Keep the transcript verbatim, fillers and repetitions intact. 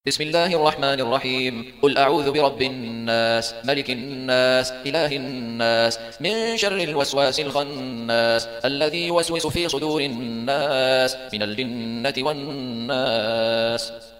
بسم الله الرحمن الرحيم. قل أعوذ برب الناس، ملك الناس، إله الناس، من شر الوسواس الخناس، الذي يوسوس في صدور الناس من الجنة والناس.